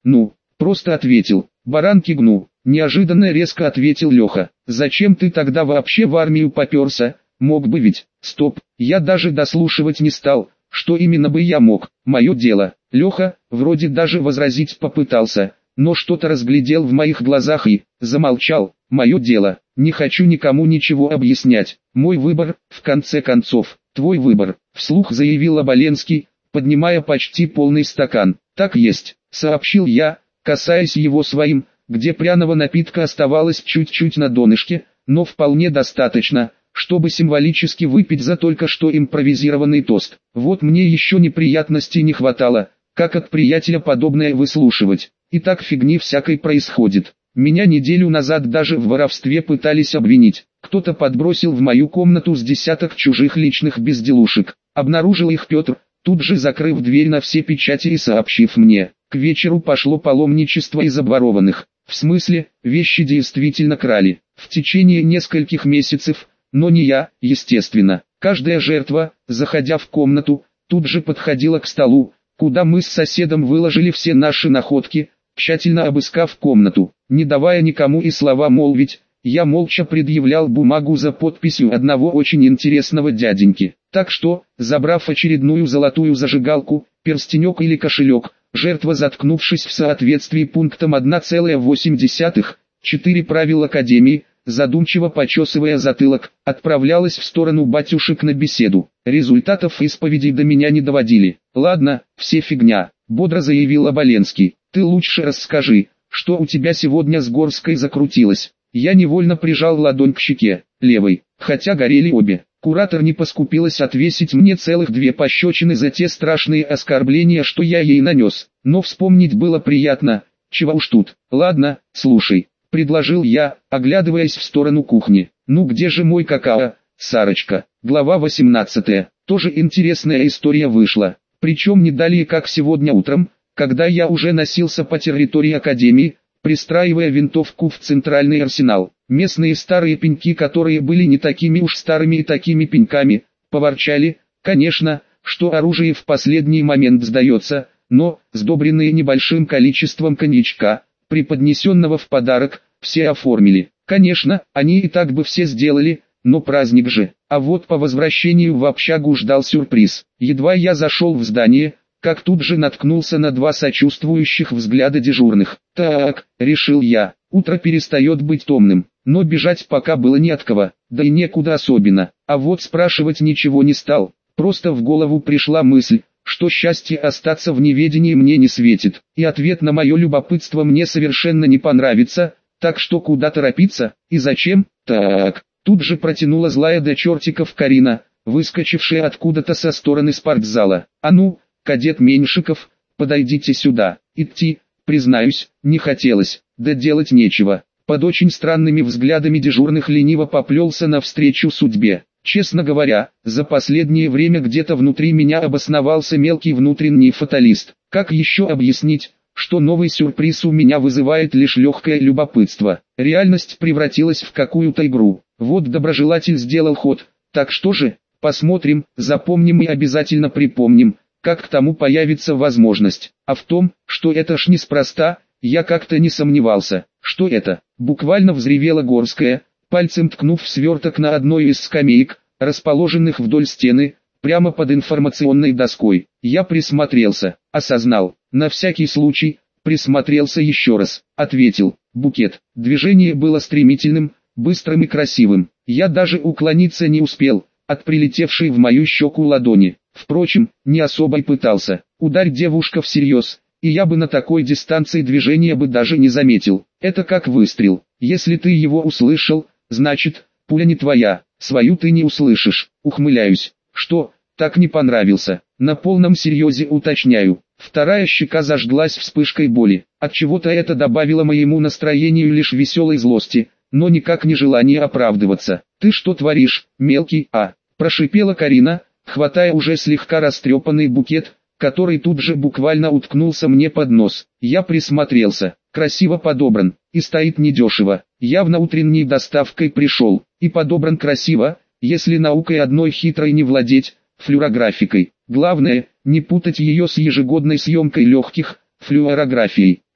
Ну, просто ответил. Баранки гну. Неожиданно резко ответил Леха. Зачем ты тогда вообще в армию попёрся? Мог бы ведь. Стоп, я даже дослушивать не стал. Что именно бы я мог? Мое дело. Леха, вроде даже возразить попытался, но что-то разглядел в моих глазах и замолчал. Мое дело. Не хочу никому ничего объяснять. Мой выбор, в конце концов. Твой выбор, вслух заявил Оболенский, поднимая почти полный стакан. Так есть, сообщил я, касаясь его своим, где пряного напитка оставалось чуть-чуть на донышке, но вполне достаточно, чтобы символически выпить за только что импровизированный тост. Вот мне еще неприятностей не хватало, как от приятеля подобное выслушивать. И так фигни всякой происходит. Меня неделю назад даже в воровстве пытались обвинить. Кто-то подбросил в мою комнату с десяток чужих личных безделушек. Обнаружил их Петр, тут же закрыв дверь на все печати и сообщив мне. К вечеру пошло паломничество из обворованных. В смысле, вещи действительно крали. В течение нескольких месяцев, но не я, естественно. Каждая жертва, заходя в комнату, тут же подходила к столу, куда мы с соседом выложили все наши находки, тщательно обыскав комнату. Не давая никому и слова молвить, я молча предъявлял бумагу за подписью одного очень интересного дяденьки. Так что, забрав очередную золотую зажигалку, перстенек или кошелек, жертва, заткнувшись в соответствии пунктом 1,8, правил Академии, задумчиво почесывая затылок, отправлялась в сторону батюшек на беседу. Результатов исповедей до меня не доводили. «Ладно, все фигня», — бодро заявил Оболенский. «Ты лучше расскажи, что у тебя сегодня с Горской закрутилось». Я невольно прижал ладонь к щеке, левой, хотя горели обе. Куратор не поскупилась отвесить мне целых 2 пощечины за те страшные оскорбления, что я ей нанес. Но вспомнить было приятно, чего уж тут. «Ладно, слушай», — предложил я, оглядываясь в сторону кухни. «Ну где же мой какао, Сарочка?» Глава 18. Тоже интересная история вышла. Причем не далее как сегодня утром, когда я уже носился по территории Академии, пристраивая винтовку в центральный арсенал. Местные старые пеньки, которые были не такими уж старыми и такими пеньками, поворчали, конечно, что оружие в последний момент сдается, но, сдобренные небольшим количеством коньячка, преподнесенного в подарок, все оформили. Конечно, они и так бы все сделали, но праздник же. А вот по возвращению в общагу ждал сюрприз. Едва я зашел в здание, как тут же наткнулся на 2 сочувствующих взгляда дежурных. «Так», — решил я, — утро перестает быть томным, но бежать пока было не от кого, да и некуда особенно. А вот спрашивать ничего не стал, просто в голову пришла мысль, что счастье остаться в неведении мне не светит, и ответ на мое любопытство мне совершенно не понравится, так что куда торопиться, и зачем? Так, тут же протянула злая до чертиков Карина, выскочившая откуда-то со стороны спортзала. «А ну, кадет Меньшиков, подойдите сюда». Идти, признаюсь, не хотелось, да делать нечего. Под очень странными взглядами дежурных лениво поплелся навстречу судьбе. Честно говоря, за последнее время где-то внутри меня обосновался мелкий внутренний фаталист. Как еще объяснить, что новый сюрприз у меня вызывает лишь легкое любопытство? Реальность превратилась в какую-то игру. Вот доброжелатель сделал ход, так что же? Посмотрим, запомним и обязательно припомним, как к тому появится возможность. А в том, что это ж неспроста, я как-то не сомневался. Что это? Буквально взревела Горская, пальцем ткнув в сверток на одной из скамеек, расположенных вдоль стены, прямо под информационной доской. Я присмотрелся, осознал, на всякий случай, присмотрелся еще раз, ответил, букет. Движение было стремительным, быстрым и красивым. Я даже уклониться не успел от прилетевшей в мою щеку ладони. Впрочем, не особо и пытался. Ударь девушка всерьез, и я бы на такой дистанции движения бы даже не заметил. Это как выстрел. Если ты его услышал, значит, пуля не твоя, свою ты не услышишь. Ухмыляюсь. Что, так не понравился? На полном серьезе уточняю. Вторая щека зажглась вспышкой боли. Отчего-то это добавило моему настроению лишь веселой злости, но никак не желание оправдываться. «Ты что творишь, мелкий, а?» – прошипела Карина, хватая уже слегка растрепанный букет, который тут же буквально уткнулся мне под нос. Я присмотрелся, красиво подобран, и стоит недешево, явно утренней доставкой пришел, и подобран красиво, если наукой одной хитрой не владеть, флюорографикой. Главное, не путать ее с ежегодной съемкой легких, флюорографией.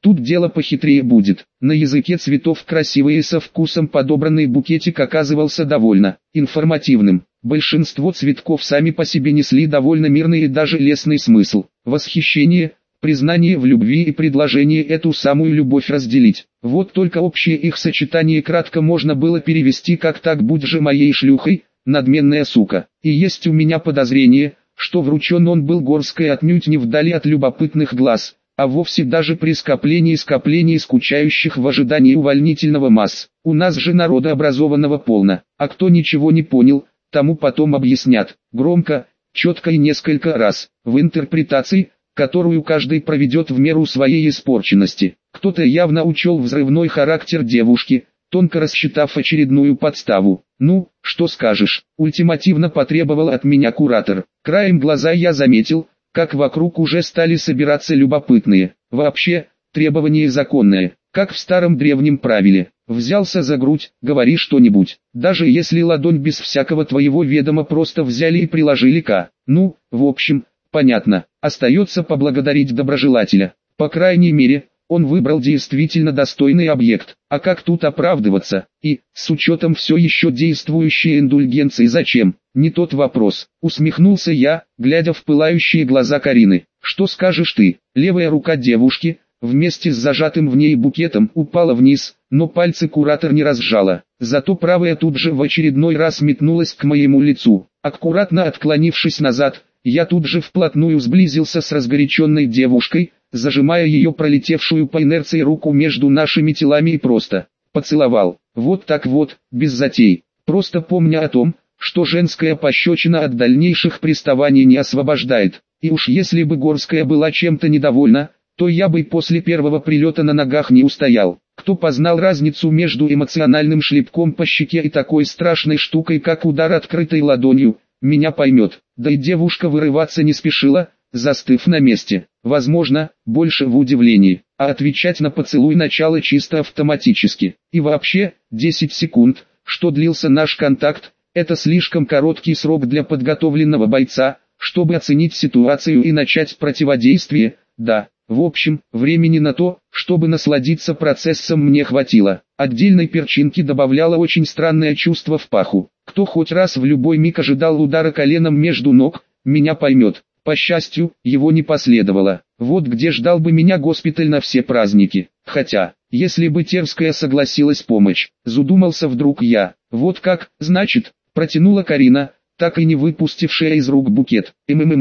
Тут дело похитрее будет. На языке цветов красивый и со вкусом подобранный букетик оказывался довольно информативным. Большинство цветков сами по себе несли довольно мирный и даже лестный смысл. Восхищение, признание в любви и предложение эту самую любовь разделить. Вот только общее их сочетание кратко можно было перевести как «так будь же моей шлюхой, надменная сука». И есть у меня подозрение, что вручен он был Горской отнюдь не вдали от любопытных глаз, а вовсе даже при скоплении скучающих в ожидании увольнительного масс. У нас же народа образованного полно, а кто ничего не понял, тому потом объяснят, громко, четко и несколько раз, в интерпретации, которую каждый проведет в меру своей испорченности. Кто-то явно учел взрывной характер девушки, тонко рассчитав очередную подставу. «Ну, что скажешь?» – ультимативно потребовал от меня куратор. Краем глаза я заметил, как вокруг уже стали собираться любопытные. Вообще, требование законное, как в старом древнем правиле. Взялся за грудь, говори что-нибудь, даже если ладонь без всякого твоего ведома просто взяли и приложили Ну, в общем, понятно, остается поблагодарить доброжелателя. По крайней мере, он выбрал действительно достойный объект. А как тут оправдываться? И, с учетом все еще действующей индульгенции, зачем? Не тот вопрос. Усмехнулся я, глядя в пылающие глаза Карины. Что скажешь ты? Левая рука девушки, вместе с зажатым в ней букетом, упала вниз, но пальцы куратор не разжала. Зато правая тут же в очередной раз метнулась к моему лицу. Аккуратно отклонившись назад, я тут же вплотную сблизился с разгоряченной девушкой, зажимая ее пролетевшую по инерции руку между нашими телами и просто поцеловал. Вот так вот, без затей. Просто помня о том, что женская пощечина от дальнейших приставаний не освобождает. И уж если бы Горская была чем-то недовольна, то я бы после первого прилета на ногах не устоял. Кто познал разницу между эмоциональным шлепком по щеке и такой страшной штукой, как удар открытой ладонью, меня поймет. Да и девушка вырываться не спешила, застыв на месте. Возможно, больше в удивлении, а отвечать на поцелуй начало чисто автоматически. И вообще, 10 секунд, что длился наш контакт, это слишком короткий срок для подготовленного бойца, чтобы оценить ситуацию и начать противодействие. Да, в общем, времени на то, чтобы насладиться процессом, мне хватило. Отдельной перчинки добавляло очень странное чувство в паху. Кто хоть раз в любой миг ожидал удара коленом между ног, меня поймет. По счастью, его не последовало. Вот где ждал бы меня госпиталь на все праздники. Хотя, если бы Терская согласилась помочь, задумался вдруг я. Вот как, значит, протянула Карина, так и не выпустившая из рук букет.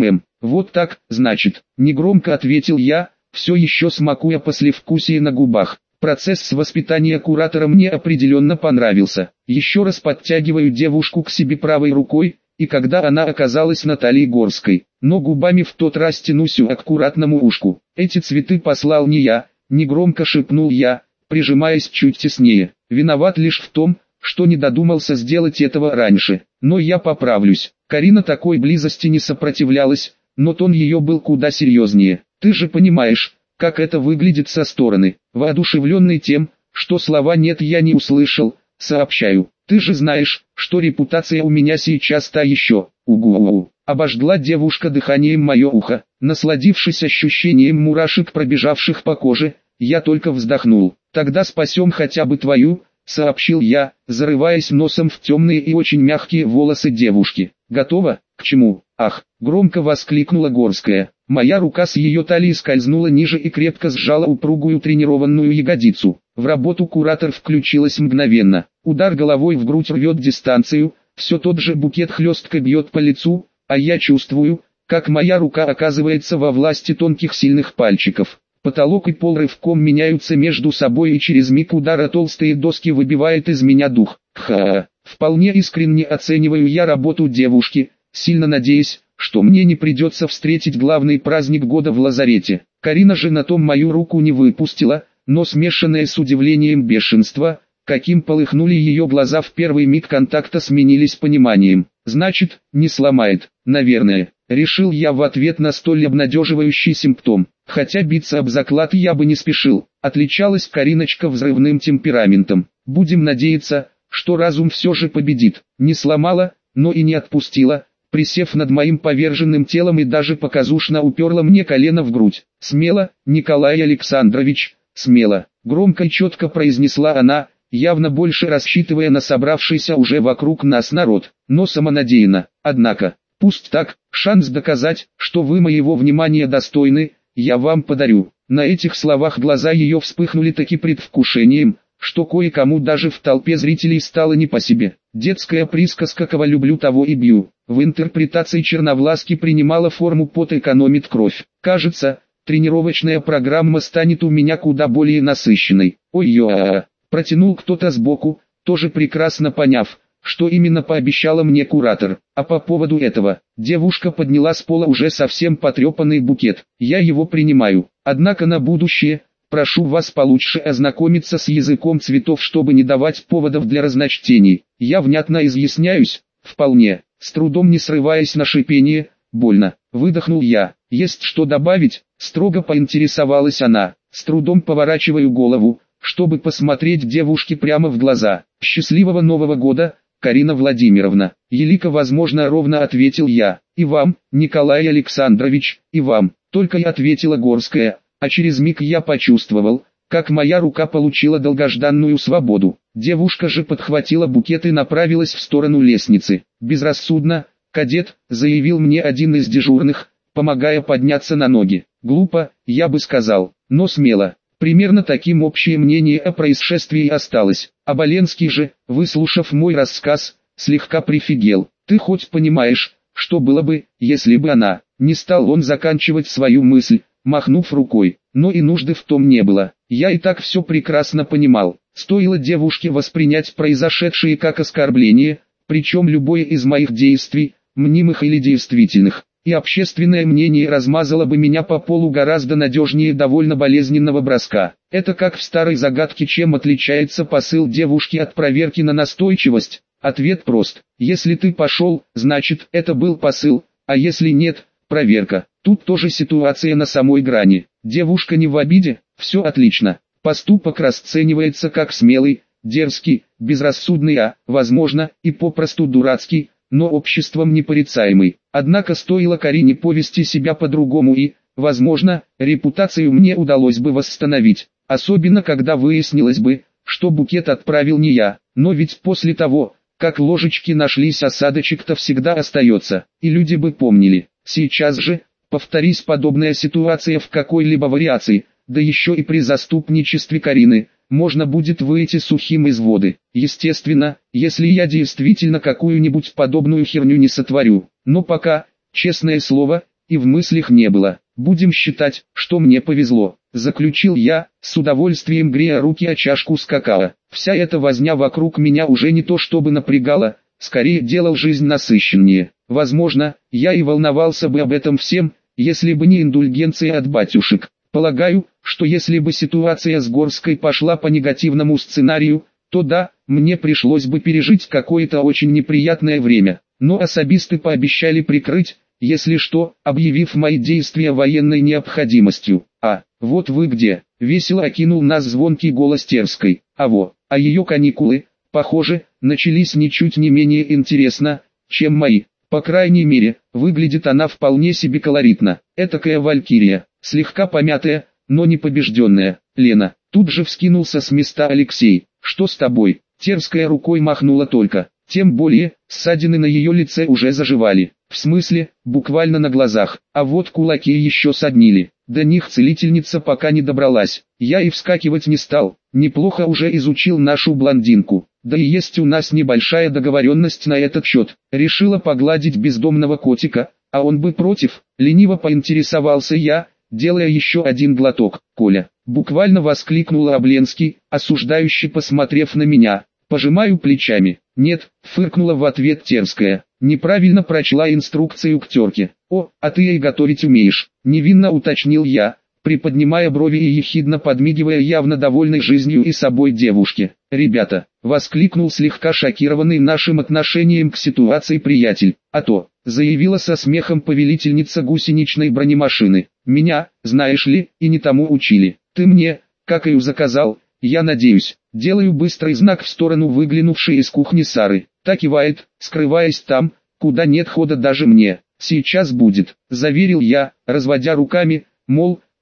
Вот так, значит, негромко ответил я, все еще смакуя послевкусие на губах. Процесс воспитания куратора мне определенно понравился. Еще раз подтягиваю девушку к себе правой рукой, и когда она оказалась на талии Горской, но губами в тот раз тянусь к аккуратному ушку. Эти цветы послал не я, негромко шепнул я, прижимаясь чуть теснее. Виноват лишь в том, что не додумался сделать этого раньше. Но я поправлюсь. Карина такой близости не сопротивлялась, но тон ее был куда серьезнее. Ты же понимаешь, как это выглядит со стороны. Воодушевленный тем, что слова «нет» я не услышал, сообщаю. Ты же знаешь, что репутация у меня сейчас та еще. Угу. Обожгла девушка дыханием мое ухо. Насладившись ощущением мурашек, пробежавших по коже, я только вздохнул. Тогда спасем хотя бы твою, сообщил я, зарываясь носом в темные и очень мягкие волосы девушки. Готово? К чему? Ах, громко воскликнула Горская. Моя рука с ее талии скользнула ниже и крепко сжала упругую тренированную ягодицу. В работу куратор включилась мгновенно. Удар головой в грудь рвет дистанцию, все тот же букет хлестко бьет по лицу, а я чувствую, как моя рука оказывается во власти тонких сильных пальчиков. Потолок и пол рывком меняются между собой, и через миг удара толстые доски выбивает из меня дух. Вполне искренне оцениваю я работу девушки, сильно надеясь, что мне не придется встретить главный праздник года в лазарете. Карина же на том мою руку не выпустила, но смешанное с удивлением бешенство, каким полыхнули ее глаза в первый миг контакта, сменились пониманием. Значит, не сломает, наверное, решил я в ответ на столь обнадеживающий симптом. Хотя биться об заклад я бы не спешил, отличалась Кариночка взрывным темпераментом. Будем надеяться, что разум все же победит. Не сломала, но и не отпустила, присев над моим поверженным телом и даже показушно уперла мне колено в грудь. Смело, Николай Александрович, смело, громко и четко произнесла она, явно больше рассчитывая на собравшийся уже вокруг нас народ, но самонадеянно. Однако, пусть так, шанс доказать, что вы моего внимания достойны, я вам подарю. На этих словах глаза ее вспыхнули таки предвкушением, что кое-кому даже в толпе зрителей стало не по себе. Детская присказка «кого люблю, того и бью» в интерпретации Черновласки принимала форму «пот экономит кровь». Кажется, тренировочная программа станет у меня куда более насыщенной. Ой-ё-а-а, протянул кто-то сбоку, тоже прекрасно поняв, что именно пообещала мне куратор. А по поводу этого, девушка подняла с пола уже совсем потрепанный букет. Я его принимаю. Однако на будущее, прошу вас получше ознакомиться с языком цветов, чтобы не давать поводов для разночтений. Я внятно изъясняюсь, вполне, с трудом не срываясь на шипение. Больно, выдохнул я. Есть что добавить? Строго поинтересовалась она. С трудом поворачиваю голову, чтобы посмотреть девушке прямо в глаза. Счастливого Нового года, Карина Владимировна. Елика, возможно, ровно ответил я. И вам, Николай Александрович, и вам. Только и ответила Горская, а через миг я почувствовал, как моя рука получила долгожданную свободу. Девушка же подхватила букет и направилась в сторону лестницы. Безрассудно, кадет, заявил мне один из дежурных, помогая подняться на ноги. Глупо, я бы сказал, но смело. Примерно таким общее мнение о происшествии осталось. Оболенский же, выслушав мой рассказ, слегка прифигел. Ты хоть понимаешь, что было бы, если бы она... Не стал он заканчивать свою мысль, махнув рукой, но и нужды в том не было. Я и так все прекрасно понимал. Стоило девушке воспринять произошедшее как оскорбление, причем любое из моих действий, мнимых или действительных, и общественное мнение размазало бы меня по полу гораздо надежнее довольно болезненного броска. Это как в старой загадке, чем отличается посыл девушки от проверки на настойчивость. Ответ прост. Если ты пошел, значит это был посыл, а если нет, проверка. Тут тоже ситуация на самой грани. Девушка не в обиде, все отлично. Поступок расценивается как смелый, дерзкий, безрассудный, а, возможно, и попросту дурацкий, но обществом непорицаемый. Однако стоило Карине повести себя по-другому и, возможно, репутацию мне удалось бы восстановить. Особенно когда выяснилось бы, что букет отправил не я. Но ведь после того, как ложечки нашлись, осадочек-то всегда остается, и люди бы помнили. Сейчас же, повторись подобная ситуация в какой-либо вариации, да еще и при заступничестве Карины, можно будет выйти сухим из воды. Естественно, если я действительно какую-нибудь подобную херню не сотворю. Но пока, честное слово, и в мыслях не было. Будем считать, что мне повезло. Заключил я, с удовольствием грея руки о чашку с какао. Вся эта возня вокруг меня уже не то чтобы напрягала, скорее делал жизнь насыщеннее. Возможно, я и волновался бы об этом всем, если бы не индульгенция от батюшек. Полагаю, что если бы ситуация с Горской пошла по негативному сценарию, то да, мне пришлось бы пережить какое-то очень неприятное время. Но особисты пообещали прикрыть, если что, объявив мои действия военной необходимостью. А, вот вы где, весело окинул нас звонкий голос Терской. А ее каникулы, похоже, начались ничуть не менее интересно, чем мои. По крайней мере, выглядит она вполне себе колоритно. Этакая валькирия, слегка помятая, но не побежденная. Лена, тут же вскинулся с места Алексей. Что с тобой? Терская рукой махнула только. Тем более, ссадины на ее лице уже заживали. В смысле, буквально на глазах. А вот кулаки еще соднили. До них целительница пока не добралась. Я и вскакивать не стал. Неплохо уже изучил нашу блондинку. Да и есть у нас небольшая договоренность на этот счет. Решила погладить бездомного котика, а он бы против. Лениво поинтересовался я, делая еще один глоток. Коля, буквально воскликнула Обленский, осуждающе посмотрев на меня. Пожимаю плечами. Нет, фыркнула в ответ Терская. Неправильно прочла инструкцию к терке. О, а ты и готовить умеешь. Невинно уточнил я, приподнимая брови и ехидно подмигивая явно довольной жизнью и собой девушке. «Ребята!» — воскликнул слегка шокированный нашим отношением к ситуации приятель. «А то!» — заявила со смехом повелительница гусеничной бронемашины. «Меня, знаешь ли, и не тому учили. Ты мне, как и заказал, я надеюсь». Делаю быстрый знак в сторону выглянувшей из кухни Сары. Та кивает, скрываясь там, куда нет хода даже мне. «Сейчас будет», — заверил я, разводя руками, мол,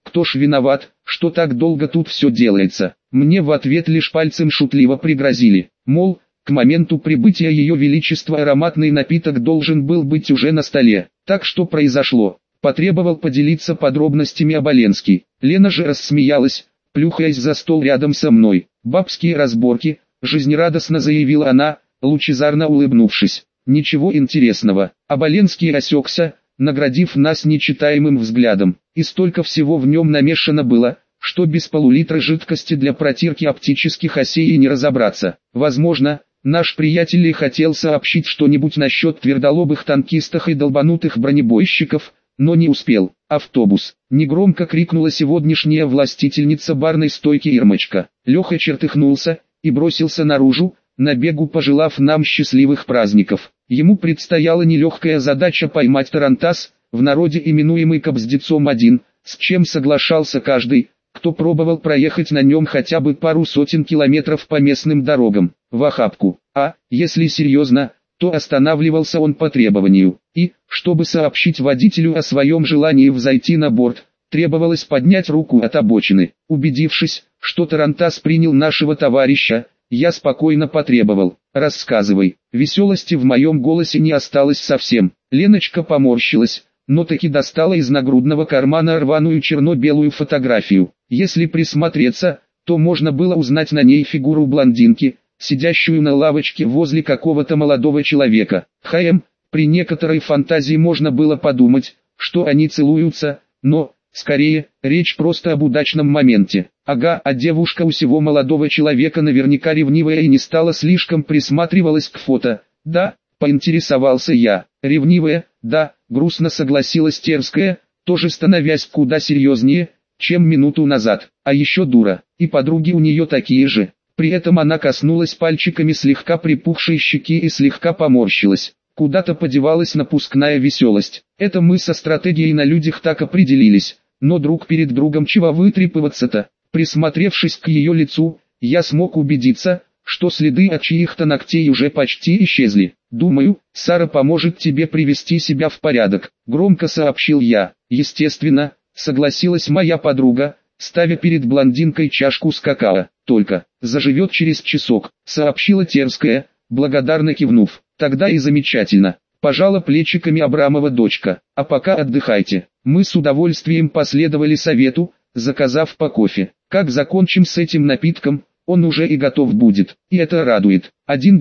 кто ж виноват, что так долго тут все делается. Мне в ответ лишь пальцем шутливо пригрозили, мол, к моменту прибытия Ее Величества ароматный напиток должен был быть уже на столе. Так что произошло? Потребовал поделиться подробностями Оболенский. Лена же рассмеялась, плюхаясь за стол рядом со мной. «Бабские разборки», — жизнерадостно заявила она, лучезарно улыбнувшись. «Ничего интересного». Оболенский осекся, наградив нас нечитаемым взглядом. И столько всего в нем намешано было, что без полулитра жидкости для протирки оптических осей и не разобраться. Возможно, наш приятель и хотел сообщить что-нибудь насчет твердолобых танкистов и долбанутых бронебойщиков, но не успел. «Автобус!» — негромко крикнула сегодняшняя властительница барной стойки Ирмочка. Леха чертыхнулся и бросился наружу, на бегу пожелав нам счастливых праздников. Ему предстояла нелегкая задача поймать тарантас, в народе именуемый Кобздецом-1, с чем соглашался каждый, кто пробовал проехать на нем хотя бы пару сотен километров по местным дорогам, в охапку. А, если серьезно, то останавливался он по требованию. И, чтобы сообщить водителю о своем желании взойти на борт, требовалось поднять руку от обочины. Убедившись, что тарантас принял нашего товарища, я спокойно потребовал: «Рассказывай». Веселости в моем голосе не осталось совсем. Леночка поморщилась, но таки достала из нагрудного кармана рваную черно-белую фотографию. Если присмотреться, то можно было узнать на ней фигуру блондинки, сидящую на лавочке возле какого-то молодого человека. При некоторой фантазии можно было подумать, что они целуются, но, скорее, речь просто об удачном моменте. Ага, а девушка у сего молодого человека наверняка ревнивая и не стала слишком присматривалась к фото. Да, поинтересовался я. Ревнивая, да, грустно согласилась Терская, тоже становясь куда серьезнее, чем минуту назад. А еще дура, и подруги у нее такие же. При этом она коснулась пальчиками слегка припухшей щеки и слегка поморщилась. Куда-то подевалась напускная веселость. Это мы со стратегией на людях так определились. Но друг перед другом чего вытрепываться-то? Присмотревшись к ее лицу, я смог убедиться, что следы от чьих-то ногтей уже почти исчезли. «Думаю, Сара поможет тебе привести себя в порядок», — громко сообщил я. «Естественно», — согласилась моя подруга, ставя перед блондинкой чашку с какао. «Только, заживет через часок», — сообщила Терская, благодарно кивнув. «Тогда и замечательно», — пожала плечиками Абрамова дочка. «А пока отдыхайте». Мы с удовольствием последовали совету, заказав по кофе. Как закончим с этим напитком, он уже и готов будет. И это радует. 1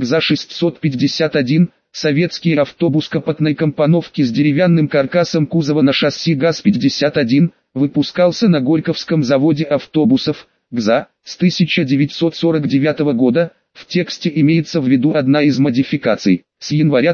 ГЗА-651, советский автобус капотной компоновки с деревянным каркасом кузова на шасси ГАЗ-51, выпускался на Горьковском заводе автобусов, ГЗА, с 1949 года. В тексте имеется в виду одна из модификаций. С января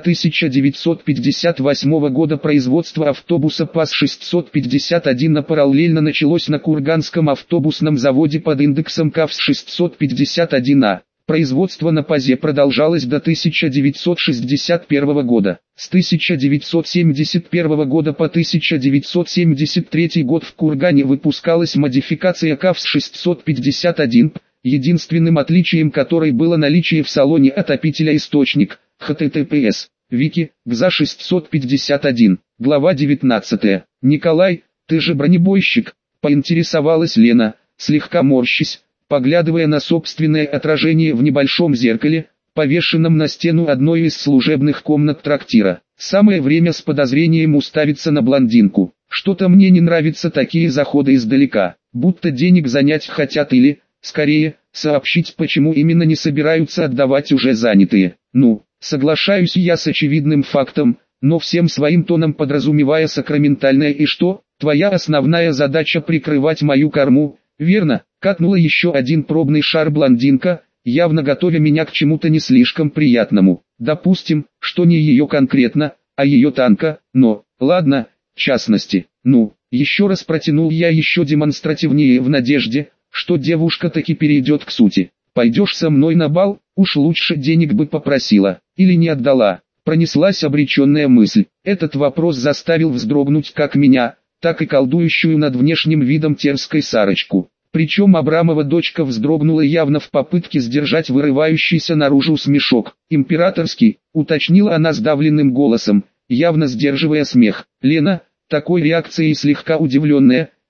1958 года производство автобуса ПАЗ-651 параллельно началось на Курганском автобусном заводе под индексом КАВС-651А. Производство на ПАЗе продолжалось до 1961 года. С 1971 года по 1973 год в Кургане выпускалась модификация КАВС-651П, единственным отличием которой было наличие в салоне отопителя источник. https wiki ГЗА-651. Глава 19. «Николай, ты же бронебойщик?» — поинтересовалась Лена, слегка морщась, поглядывая на собственное отражение в небольшом зеркале, повешенном на стену одной из служебных комнат трактира. Самое время с подозрением уставиться на блондинку. Что-то мне не нравятся такие заходы издалека, будто денег занять хотят или, скорее, сообщить, почему именно не собираются отдавать уже занятые. Ну, соглашаюсь я с очевидным фактом, но всем своим тоном подразумевая сакраментальное: и что, твоя основная задача прикрывать мою корму, верно? Катнула еще один пробный шар блондинка, явно готовя меня к чему-то не слишком приятному. Допустим, что не ее конкретно, а ее танка, но, ладно, частности. Ну, еще раз протянул я еще демонстративнее в надежде, что девушка таки перейдет к сути. «Пойдешь со мной на бал? Уж лучше денег бы попросила, или не отдала». Пронеслась обреченная мысль. Этот вопрос заставил вздрогнуть как меня, так и колдующую над внешним видом Терской Сарочку. Причем Абрамова дочка вздрогнула явно в попытке сдержать вырывающийся наружу смешок. «Императорский», — уточнила она сдавленным голосом, явно сдерживая смех. Лена, такой реакцией слегка удивленная,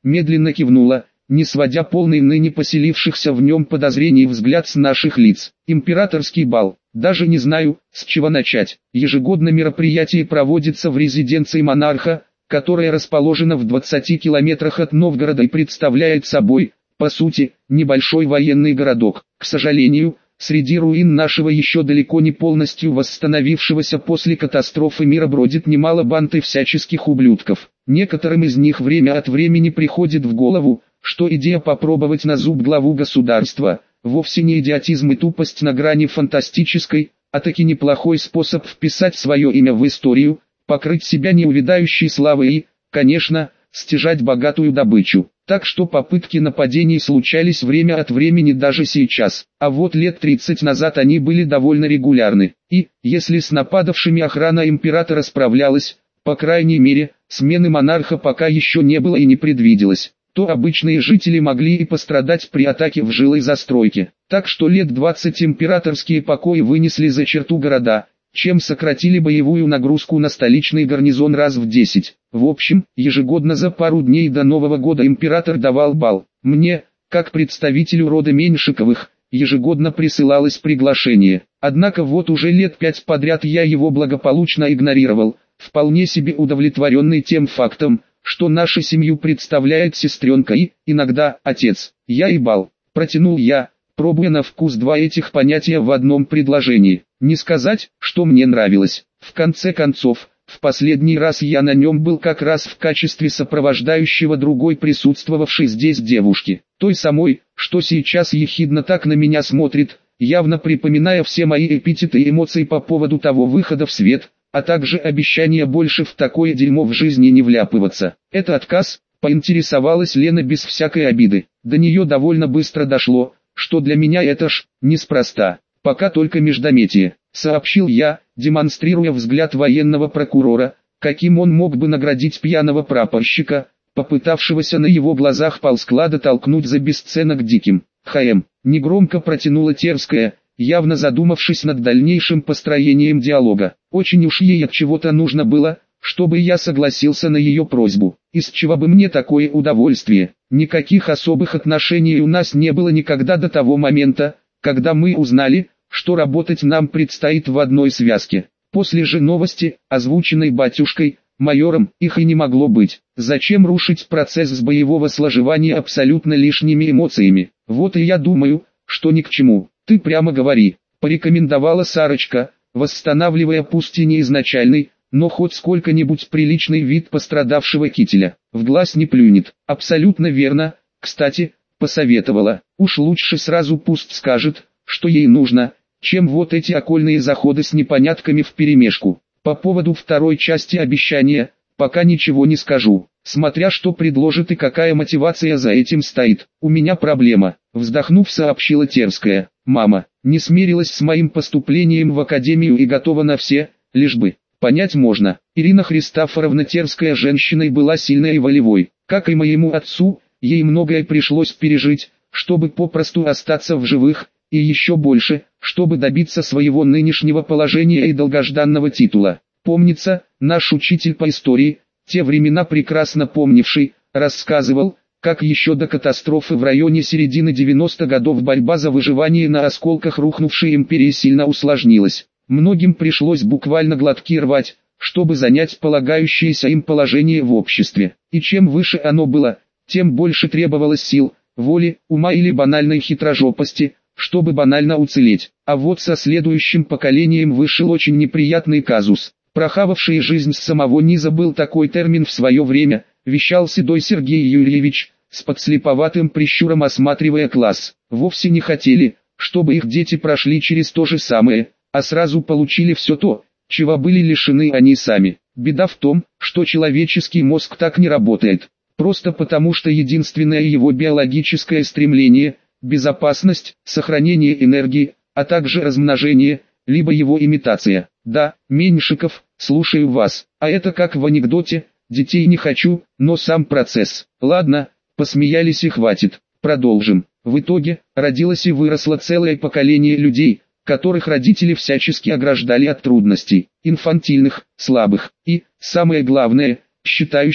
медленно кивнула, не сводя полный ныне поселившихся в нем подозрений взгляд с наших лиц. Императорский бал. Даже не знаю, с чего начать. Ежегодно мероприятие проводится в резиденции монарха, которая расположена в 20 километрах от Новгорода и представляет собой, по сути, небольшой военный городок. К сожалению, среди руин нашего еще далеко не полностью восстановившегося после катастрофы мира бродит немало банд и всяческих ублюдков. Некоторым из них время от времени приходит в голову, что идея попробовать на зуб главу государства вовсе не идиотизм и тупость на грани фантастической, а таки неплохой способ вписать свое имя в историю, покрыть себя неувядающей славой и, конечно, стяжать богатую добычу. Так что попытки нападений случались время от времени даже сейчас, а вот лет 30 назад они были довольно регулярны. И, если с нападавшими охрана императора справлялась, по крайней мере, смены монарха пока еще не было и не предвиделось, то обычные жители могли и пострадать при атаке в жилой застройке. Так что лет 20 императорские покои вынесли за черту города, чем сократили боевую нагрузку на столичный гарнизон раз в 10. В общем, ежегодно за пару дней до Нового года император давал бал. Мне, как представителю рода Меньшиковых, ежегодно присылалось приглашение. Однако вот уже лет 5 подряд я его благополучно игнорировал, вполне себе удовлетворенный тем фактом, что нашу семью представляет сестренка и, иногда, отец. Я и бал. Протянул я, пробуя на вкус два этих понятия в одном предложении. Не сказать, что мне нравилось. В конце концов, в последний раз я на нем был как раз в качестве сопровождающего другой присутствовавшей здесь девушки. Той самой, что сейчас ехидно так на меня смотрит, явно припоминая все мои эпитеты и эмоции по поводу того выхода в свет, а также обещание больше в такое дерьмо в жизни не вляпываться. Это отказ, поинтересовалась Лена без всякой обиды. До нее довольно быстро дошло, что для меня это ж неспроста. Пока только междометие, сообщил я, демонстрируя взгляд военного прокурора, каким он мог бы наградить пьяного прапорщика, попытавшегося на его глазах полсклада толкнуть за бесценок диким. Негромко протянула Терская, явно задумавшись над дальнейшим построением диалога. Очень уж ей от чего-то нужно было, чтобы я согласился на ее просьбу. Из чего бы мне такое удовольствие? Никаких особых отношений у нас не было никогда до того момента, когда мы узнали, что работать нам предстоит в одной связке. После же новости, озвученной батюшкой, майором, их и не могло быть. Зачем рушить процесс с боевого сложевания абсолютно лишними эмоциями? Вот и я думаю, что ни к чему. Ты прямо говори, порекомендовала Сарочка, восстанавливая пусть и не изначальный, но хоть сколько-нибудь приличный вид пострадавшего кителя. В глаз не плюнет. Абсолютно верно. Кстати, посоветовала. Уж лучше сразу пусть скажет, что ей нужно, чем вот эти окольные заходы с непонятками вперемешку. По поводу второй части обещания, пока ничего не скажу. Смотря что предложит и какая мотивация за этим стоит. У меня проблема, вздохнув, сообщила Терская. Мама не смирилась с моим поступлением в академию и готова на все, лишь бы. Понять можно. Ирина Христофоровна Терская женщиной была сильной и волевой. Как и моему отцу, ей многое пришлось пережить, чтобы попросту остаться в живых, и еще больше, чтобы добиться своего нынешнего положения и долгожданного титула. Помнится, наш учитель по истории, те времена прекрасно помнивший, рассказывал, как еще до катастрофы в районе середины 90-х годов борьба за выживание на осколках рухнувшей империи сильно усложнилась. Многим пришлось буквально глотки рвать, чтобы занять полагающееся им положение в обществе. И чем выше оно было, тем больше требовалось сил, воли, ума или банальной хитрожопости, чтобы банально уцелеть. А вот со следующим поколением вышел очень неприятный казус. Прохававший жизнь с самого низа был такой термин в свое время, вещал седой Сергей Юрьевич, с подслеповатым прищуром осматривая класс. Вовсе не хотели, чтобы их дети прошли через то же самое, а сразу получили все то, чего были лишены они сами. Беда в том, что человеческий мозг так не работает. Просто потому, что единственное его биологическое стремление – безопасность, сохранение энергии, а также размножение, либо его имитация. Да, Меньшиков, слушаю вас. А это как в анекдоте, детей не хочу, но сам процесс. Ладно, посмеялись и хватит. Продолжим. В итоге, родилось и выросло целое поколение людей, которых родители всячески ограждали от трудностей, инфантильных, слабых и, самое главное, считающих,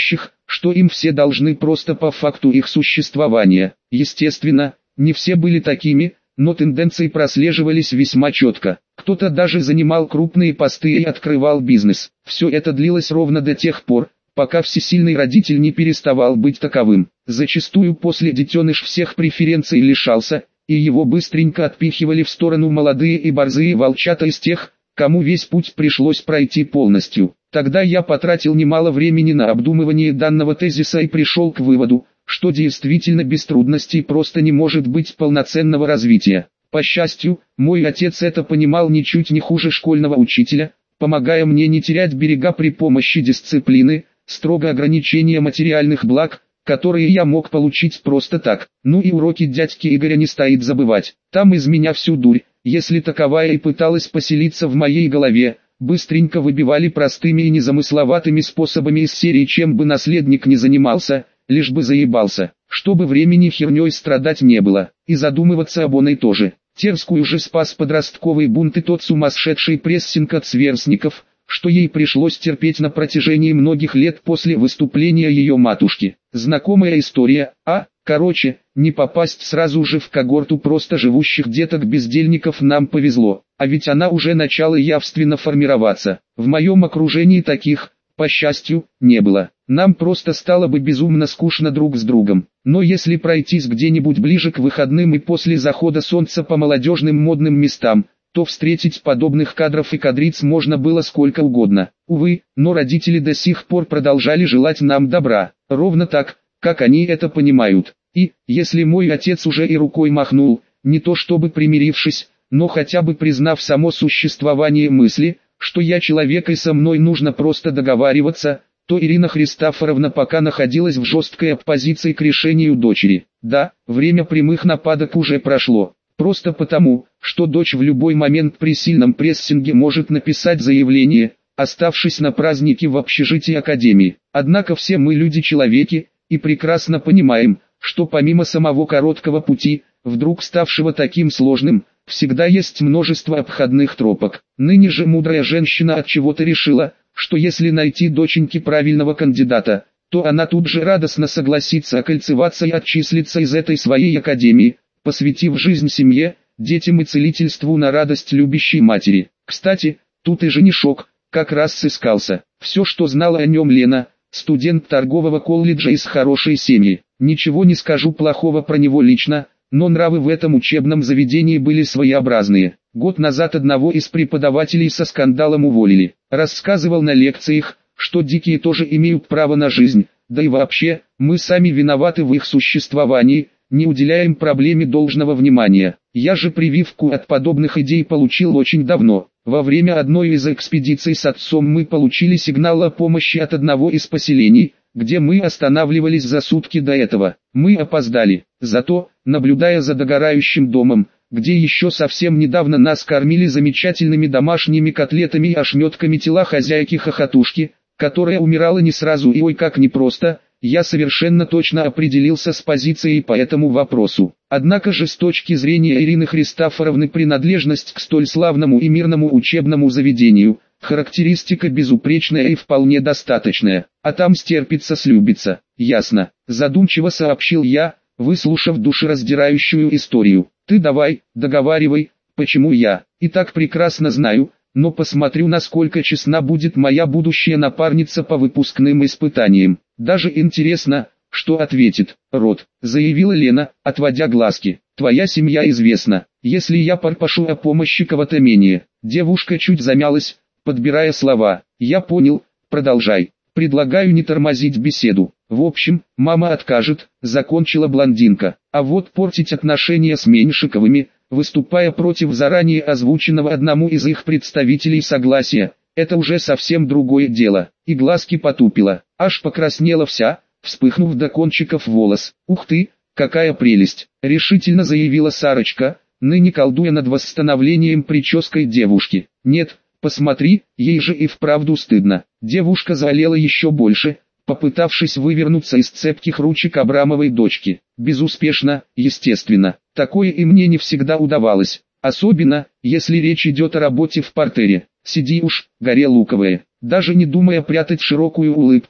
что им все должны просто по факту их существования. Естественно, не все были такими, но тенденции прослеживались весьма четко. Кто-то даже занимал крупные посты и открывал бизнес. Все это длилось ровно до тех пор, пока всесильный родитель не переставал быть таковым. Зачастую после детеныш всех преференций лишался, и его быстренько отпихивали в сторону молодые и борзые волчата из тех, кому весь путь пришлось пройти полностью. Тогда я потратил немало времени на обдумывание данного тезиса и пришел к выводу, что действительно без трудностей просто не может быть полноценного развития. По счастью, мой отец это понимал ничуть не хуже школьного учителя, помогая мне не терять берега при помощи дисциплины, строго ограничения материальных благ, которые я мог получить просто так. Ну и уроки дядьки Игоря не стоит забывать. Там из меня всю дурь, если таковая и пыталась поселиться в моей голове, быстренько выбивали простыми и незамысловатыми способами из серии «Чем бы наследник не занимался, лишь бы заебался», чтобы времени херней страдать не было, и задумываться об оной тоже. Терскую же спас подростковый бунт и тот сумасшедший прессинг от сверстников, что ей пришлось терпеть на протяжении многих лет после выступления ее матушки. Знакомая история, короче, не попасть сразу же в когорту просто живущих деток-бездельников нам повезло, а ведь она уже начала явственно формироваться. В моем окружении таких, по счастью, не было. Нам просто стало бы безумно скучно друг с другом. Но если пройтись где-нибудь ближе к выходным и после захода солнца по молодежным модным местам, то встретить подобных кадров и кадриц можно было сколько угодно. Увы, но родители до сих пор продолжали желать нам добра, ровно так, как они это понимают. И, если мой отец уже и рукой махнул, не то чтобы примирившись, но хотя бы признав само существование мысли, что я человек и со мной нужно просто договариваться, то Ирина Христофоровна пока находилась в жесткой оппозиции к решению дочери. Да, время прямых нападок уже прошло. Просто потому, что дочь в любой момент при сильном прессинге может написать заявление, оставшись на празднике в общежитии академии. Однако все мы люди-человеки, и прекрасно понимаем, что помимо самого короткого пути, вдруг ставшего таким сложным, всегда есть множество обходных тропок. Ныне же мудрая женщина от чего-то решила, что если найти доченьке правильного кандидата, то она тут же радостно согласится окольцеваться и отчислиться из этой своей академии, посвятив жизнь семье, детям и целительству на радость любящей матери. Кстати, тут и женишок, как раз сыскался. Все, что знала о нем Лена, студент торгового колледжа из хорошей семьи. Ничего не скажу плохого про него лично, но нравы в этом учебном заведении были своеобразные. Год назад одного из преподавателей со скандалом уволили. Рассказывал на лекциях, что дикие тоже имеют право на жизнь, да и вообще, мы сами виноваты в их существовании, не уделяем проблеме должного внимания. Я же прививку от подобных идей получил очень давно. Во время одной из экспедиций с отцом мы получили сигнал о помощи от одного из поселений, где мы останавливались за сутки до этого. Мы опоздали. Зато, наблюдая за догорающим домом, где еще совсем недавно нас кормили замечательными домашними котлетами и ошметками тела хозяйки-хохотушки, которая умирала не сразу и ой как непросто, я совершенно точно определился с позицией по этому вопросу. Однако же с точки зрения Ирины Христофоровны принадлежность к столь славному и мирному учебному заведению – характеристика безупречная и вполне достаточная, а там стерпится-слюбится. Ясно, задумчиво сообщил я, выслушав душераздирающую историю. Ты давай, договаривай, почему я, и так прекрасно знаю, но посмотрю, насколько честна будет моя будущая напарница по выпускным испытаниям. Даже интересно, что ответит. Рот, заявила Лена, отводя глазки. Твоя семья известна, если я попрошу о помощи кого-то менее. Девушка чуть замялась, подбирая слова. Я понял, продолжай. Предлагаю не тормозить беседу. В общем, мама откажет, закончила блондинка. А вот портить отношения с Меньшиковыми, выступая против заранее озвученного одному из их представителей согласия, это уже совсем другое дело. И глазки потупила, аж покраснела вся, вспыхнув до кончиков волос. Ух ты, какая прелесть, решительно заявила Сарочка, ныне колдуя над восстановлением прической девушки. Нет, посмотри, ей же и вправду стыдно. Девушка заолела еще больше, попытавшись вывернуться из цепких ручек Абрамовой дочки. Безуспешно, естественно. Такое и мне не всегда удавалось. Особенно, если речь идет о работе в партере. Сиди уж, горе луковая. Даже не думая прятать широкую улыбку,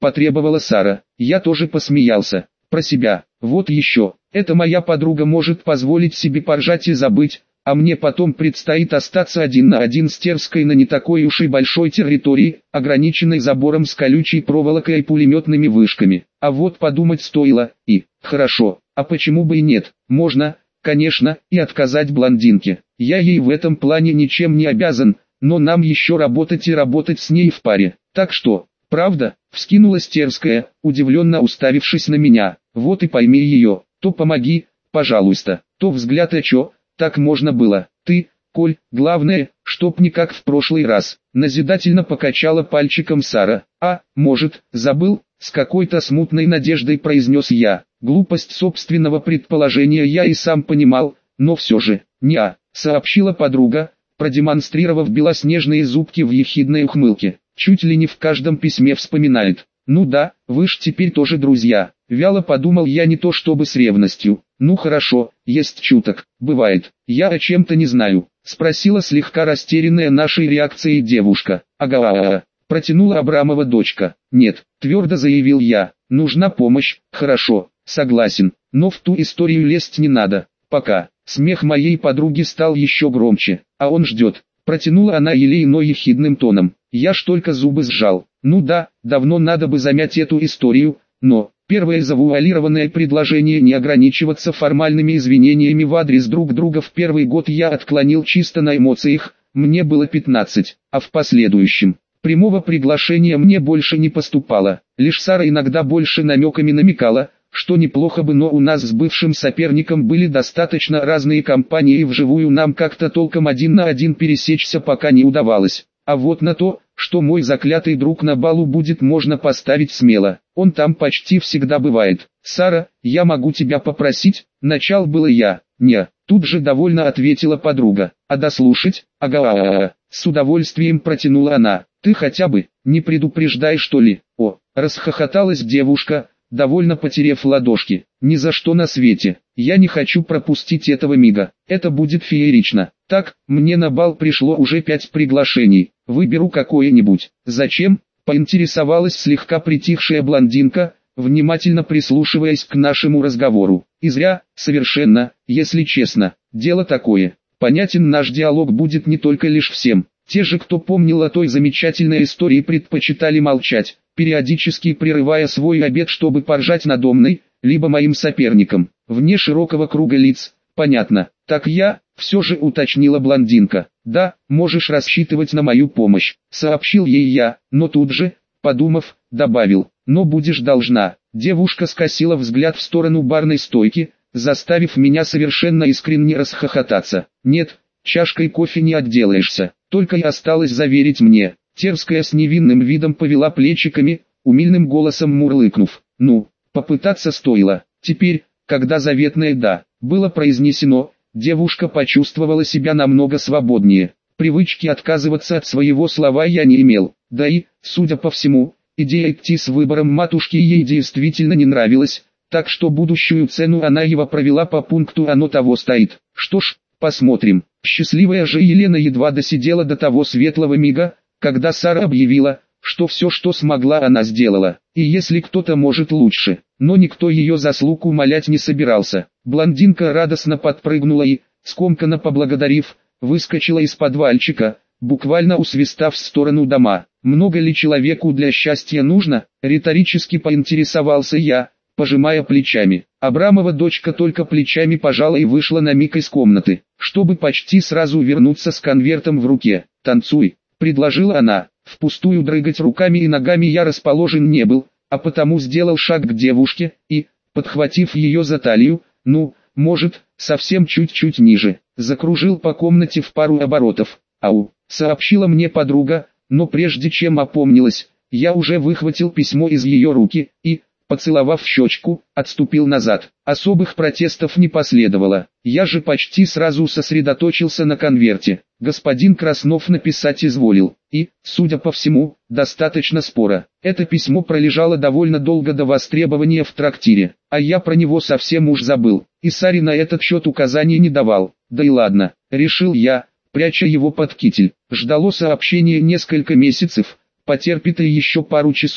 потребовала Сара. Я тоже посмеялся. Про себя. Вот еще. Эта моя подруга может позволить себе поржать и забыть, а мне потом предстоит остаться один на один с Терской на не такой уж и большой территории, ограниченной забором с колючей проволокой и пулеметными вышками. А вот подумать стоило, и, хорошо, а почему бы и нет, можно, конечно, и отказать блондинке. Я ей в этом плане ничем не обязан, но нам еще работать и работать с ней в паре. Так что, правда, вскинулась Терская, удивленно уставившись на меня. Вот и пойми ее, то помоги, пожалуйста, то взгляд, а чё, так можно было. Ты, Коль, главное, чтоб не как в прошлый раз. Назидательно покачала пальчиком Сара. А, может, забыл, с какой-то смутной надеждой произнес я. Глупость собственного предположения я и сам понимал, но все же, неа, сообщила подруга, продемонстрировав белоснежные зубки в ехидной ухмылке. Чуть ли не в каждом письме вспоминает. Ну да, вы ж теперь тоже друзья. Вяло подумал я, не то чтобы с ревностью. Ну хорошо, есть чуток, бывает. Я о чем-то не знаю, спросила слегка растерянная нашей реакцией девушка. Ага, протянула Абрамова дочка. Нет, твердо заявил я, нужна помощь. Хорошо, согласен, но в ту историю лезть не надо. Пока. Смех моей подруги стал еще громче. А он ждет. Протянула она елейно ехидным тоном. Я ж только зубы сжал. Ну да, давно надо бы замять эту историю, но первое завуалированное предложение не ограничиваться формальными извинениями в адрес друг друга в первый год я отклонил чисто на эмоциях, мне было 15, а в последующем прямого приглашения мне больше не поступало. Лишь Сара иногда больше намеками намекала, что неплохо бы, но у нас с бывшим соперником были достаточно разные компании и вживую нам как-то толком один на один пересечься пока не удавалось. А вот на то, что мой заклятый друг на балу будет, можно поставить смело. Он там почти всегда бывает. Сара, я могу тебя попросить? Начал было я. Не, тут же довольно ответила подруга. А дослушать? Ага, с удовольствием протянула она. Ты хотя бы не предупреждай, что ли? О, расхохоталась девушка, довольно потеряв ладошки. Ни за что на свете. Я не хочу пропустить этого мига. Это будет феерично. Так, мне на бал пришло уже 5 приглашений. Выберу какое-нибудь. Зачем? Поинтересовалась слегка притихшая блондинка, внимательно прислушиваясь к нашему разговору. И зря, совершенно, если честно. Дело такое. Понятен наш диалог будет не только лишь всем. Те же, кто помнил о той замечательной истории, предпочитали молчать, периодически прерывая свой обед, чтобы поржать надо мной, либо моим соперником. Вне широкого круга лиц, понятно. Так я, все же уточнила блондинка. Да, можешь рассчитывать на мою помощь, сообщил ей я, но тут же, подумав, добавил, но будешь должна. Девушка скосила взгляд в сторону барной стойки, заставив меня совершенно искренне расхохотаться. Нет, чашкой кофе не отделаешься, только и осталось заверить мне. Терская с невинным видом повела плечиками, умильным голосом мурлыкнув. Ну, попытаться стоило. Теперь, когда заветное «да» было произнесено, девушка почувствовала себя намного свободнее. Привычки отказываться от своего слова я не имел. Да и, судя по всему, идея идти с выбором матушки ей действительно не нравилась, так что будущую цену она его провела по пункту «оно того стоит». Что ж, посмотрим. Счастливая же Елена едва досидела до того светлого мига, когда Сара объявила, что все, что смогла, она сделала. И если кто-то может лучше, но никто ее заслуг умалять не собирался. Блондинка радостно подпрыгнула и, скомканно поблагодарив, выскочила из подвальчика, буквально усвистав в сторону дома. Много ли человеку для счастья нужно? Риторически поинтересовался я, пожимая плечами. Абрамова дочка только плечами пожала и вышла на миг из комнаты, чтобы почти сразу вернуться с конвертом в руке. «Танцуй», — предложила она. Впустую дрыгать руками и ногами я расположен не был, а потому сделал шаг к девушке и, подхватив ее за талию, ну, может, совсем чуть-чуть ниже, закружил по комнате в пару оборотов. «Ау», — сообщила мне подруга, но прежде чем опомнилась, я уже выхватил письмо из ее руки и, поцеловав в щечку, отступил назад. Особых протестов не последовало. Я же почти сразу сосредоточился на конверте. Господин Краснов написать изволил. И, судя по всему, достаточно спора. Это письмо пролежало довольно долго до востребования в трактире, а я про него совсем уж забыл. И Саре на этот счет указаний не давал. Да и ладно, решил я, пряча его под китель. Ждало сообщение несколько месяцев, потерпит и еще пару часов.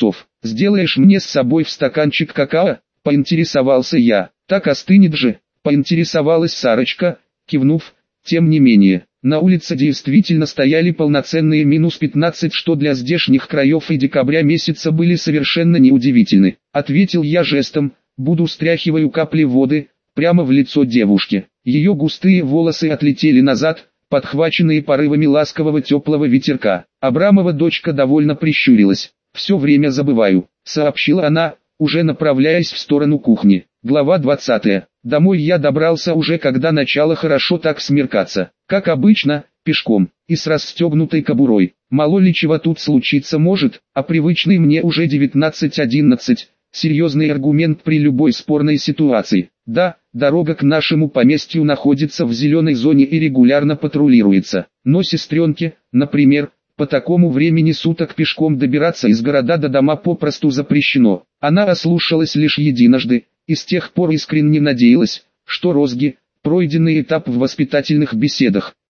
Сделаешь мне с собой в стаканчик какао? Поинтересовался я. Так остынет же, поинтересовалась Сарочка, кивнув. Тем не менее, на улице действительно стояли полноценные -15, что для здешних краев и декабря месяца были совершенно неудивительны. Ответил я жестом, буду стряхиваю капли воды, прямо в лицо девушке. Ее густые волосы отлетели назад, подхваченные порывами ласкового теплого ветерка. Абрамова дочка довольно прищурилась. «Все время забываю», — сообщила она, уже направляясь в сторону кухни. Глава 20. Домой я добрался уже когда начало хорошо так смеркаться. Как обычно, пешком, и с расстегнутой кобурой. Мало ли чего тут случиться может, а привычный мне уже 19:11, серьезный аргумент при любой спорной ситуации. Да, дорога к нашему поместью находится в зеленой зоне и регулярно патрулируется. Но сестренке, например, по такому времени суток пешком добираться из города до дома попросту запрещено. Она ослушалась лишь единожды, и с тех пор искренне надеялась, что розги, пройденный этап в воспитательных беседах,